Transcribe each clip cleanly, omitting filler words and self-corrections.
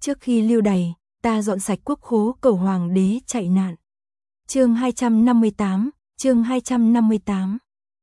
Trước khi lưu đày, ta dọn sạch quốc khố cầu hoàng đế chạy nạn. Chương 258, chương 258.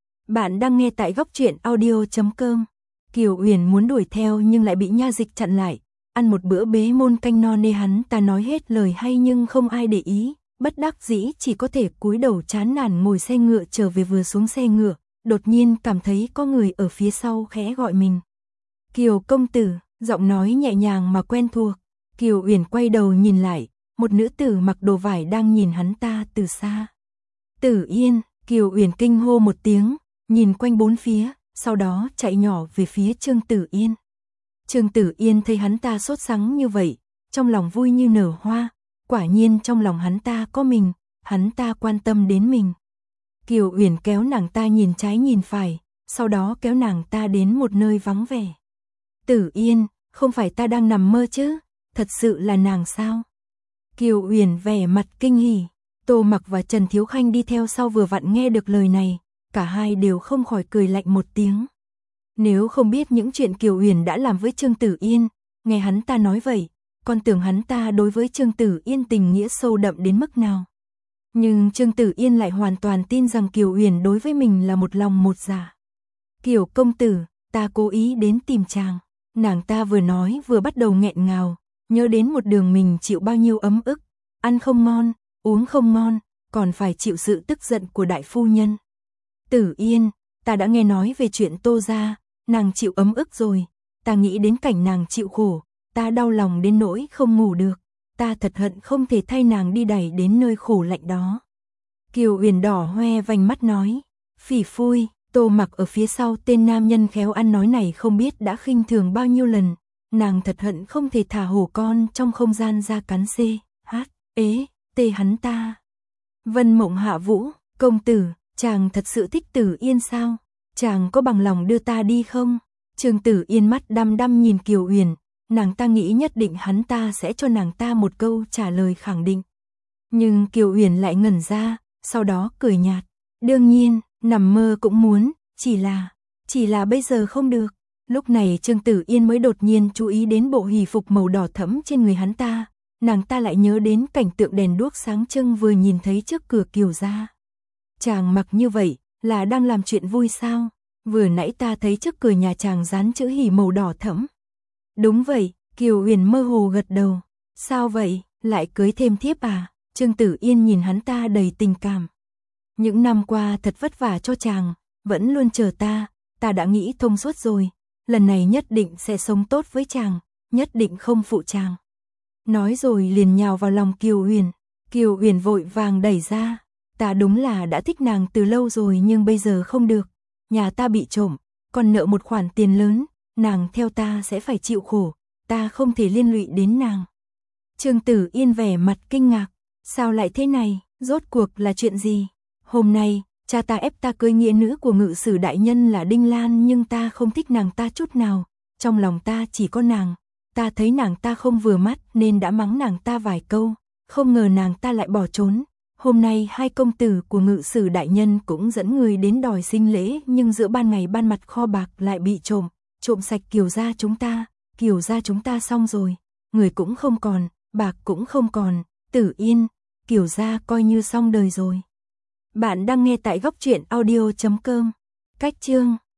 Bạn đang nghe tại góc truyện audio.com. Kiều Uyển muốn đuổi theo nhưng lại bị Nha Dịch chặn lại. Ăn một bữa bế môn canh no nê hắn ta nói hết lời hay nhưng không ai để ý, bất đắc dĩ chỉ có thể cúi đầu chán nản ngồi xe ngựa trở về. Vừa xuống xe ngựa, đột nhiên cảm thấy có người ở phía sau khẽ gọi mình. Kiều công tử, giọng nói nhẹ nhàng mà quen thuộc. Kiều Uyển quay đầu nhìn lại, một nữ tử mặc đồ vải đang nhìn hắn ta từ xa. Tử Yên, Kiều Uyển kinh hô một tiếng, nhìn quanh bốn phía, sau đó chạy nhỏ về phía Trương Tử Yên. Trương Tử Yên thấy hắn ta sốt sắng như vậy, trong lòng vui như nở hoa, quả nhiên trong lòng hắn ta có mình, hắn ta quan tâm đến mình. Kiều Uyển kéo nàng ta nhìn trái nhìn phải, sau đó kéo nàng ta đến một nơi vắng vẻ. Tử Yên, không phải ta đang nằm mơ chứ, thật sự là nàng sao? Kiều Uyển vẻ mặt kinh hỉ, Tô Mặc và Trần Thiếu Khanh đi theo sau vừa vặn nghe được lời này, cả hai đều không khỏi cười lạnh một tiếng. Nếu không biết những chuyện Kiều Uyển đã làm với Trương Tử Yên, nghe hắn ta nói vậy, còn tưởng hắn ta đối với Trương Tử Yên tình nghĩa sâu đậm đến mức nào. Nhưng Trương Tử Yên lại hoàn toàn tin rằng Kiều Uyển đối với mình là một lòng một dạ. Kiều công tử, ta cố ý đến tìm chàng. Nàng ta vừa nói vừa bắt đầu nghẹn ngào, nhớ đến một đường mình chịu bao nhiêu ấm ức, ăn không ngon, uống không ngon, còn phải chịu sự tức giận của đại phu nhân. Tử Yên, ta đã nghe nói về chuyện Tô gia, nàng chịu ấm ức rồi, ta nghĩ đến cảnh nàng chịu khổ, ta đau lòng đến nỗi không ngủ được, ta thật hận không thể thay nàng đi đẩy đến nơi khổ lạnh đó. Kiều Uyển đỏ hoe vành mắt nói, phỉ phui. Tô Mặc ở phía sau tên nam nhân khéo ăn nói này không biết đã khinh thường bao nhiêu lần, nàng thật hận không thể thả hổ con trong không gian ra cắn tê hắn ta. Vân Mộng Hạ Vũ, công tử, chàng thật sự thích Tử Yên sao? Chàng có bằng lòng đưa ta đi không? Trương Tử Yên mắt đăm đăm nhìn Kiều Uyển, nàng ta nghĩ nhất định hắn ta sẽ cho nàng ta một câu trả lời khẳng định. Nhưng Kiều Uyển lại ngẩn ra, sau đó cười nhạt, đương nhiên, nằm mơ cũng muốn, chỉ là bây giờ không được. Lúc này Trương Tử Yên mới đột nhiên chú ý đến bộ hỷ phục màu đỏ thẫm trên người hắn ta, nàng ta lại nhớ đến cảnh tượng đèn đuốc sáng trưng vừa nhìn thấy trước cửa Kiều gia. Chàng mặc như vậy, là đang làm chuyện vui sao? Vừa nãy ta thấy trước cửa nhà chàng dán chữ hỷ màu đỏ thẫm. Đúng vậy, Kiều Uyển mơ hồ gật đầu. Sao vậy, lại cưới thêm thiếp à? Trương Tử Yên nhìn hắn ta đầy tình cảm. Những năm qua thật vất vả cho chàng, vẫn luôn chờ ta đã nghĩ thông suốt rồi, lần này nhất định sẽ sống tốt với chàng, nhất định không phụ chàng. Nói rồi liền nhào vào lòng Kiều Uyển. Kiều Uyển vội vàng đẩy ra, ta đúng là đã thích nàng từ lâu rồi nhưng bây giờ không được, nhà ta bị trộm, còn nợ một khoản tiền lớn, nàng theo ta sẽ phải chịu khổ, ta không thể liên lụy đến nàng. Trương Tử Yên vẻ mặt kinh ngạc, sao lại thế này, rốt cuộc là chuyện gì? Hôm nay, cha ta ép ta cưới nghĩa nữ của ngự sử đại nhân là Đinh Lan nhưng ta không thích nàng ta chút nào, trong lòng ta chỉ có nàng, ta thấy nàng ta không vừa mắt nên đã mắng nàng ta vài câu, không ngờ nàng ta lại bỏ trốn. Hôm nay hai công tử của ngự sử đại nhân cũng dẫn người đến đòi sinh lễ nhưng giữa ban ngày ban mặt kho bạc lại bị trộm sạch Kiều gia chúng ta xong rồi, người cũng không còn, bạc cũng không còn, Tử Yên, Kiều gia coi như xong đời rồi. Bạn đang nghe tại góc truyện audio.com. Cách chương